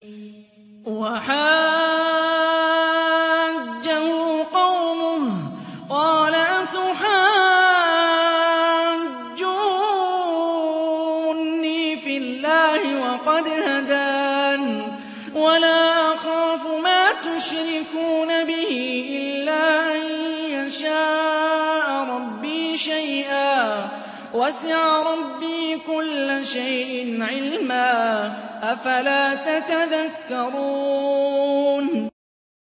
وَحَاجَّهُ قَوْمُهُ قَالَ أَتُحَاجُّونِّي فِي اللَّهِ وَقَدْ هَدَانِ وَلَا أَخَافُ مَا تُشْرِكُونَ بِهِ إِلَّا أَن يَشَاءَ رَبِّي شَيْئًا ۗ وَسِعَ رَبِّي كُلَّ شَيْءٍ عِلْمًا ۗ أَفَلَا تَتَذَكَّرُونَ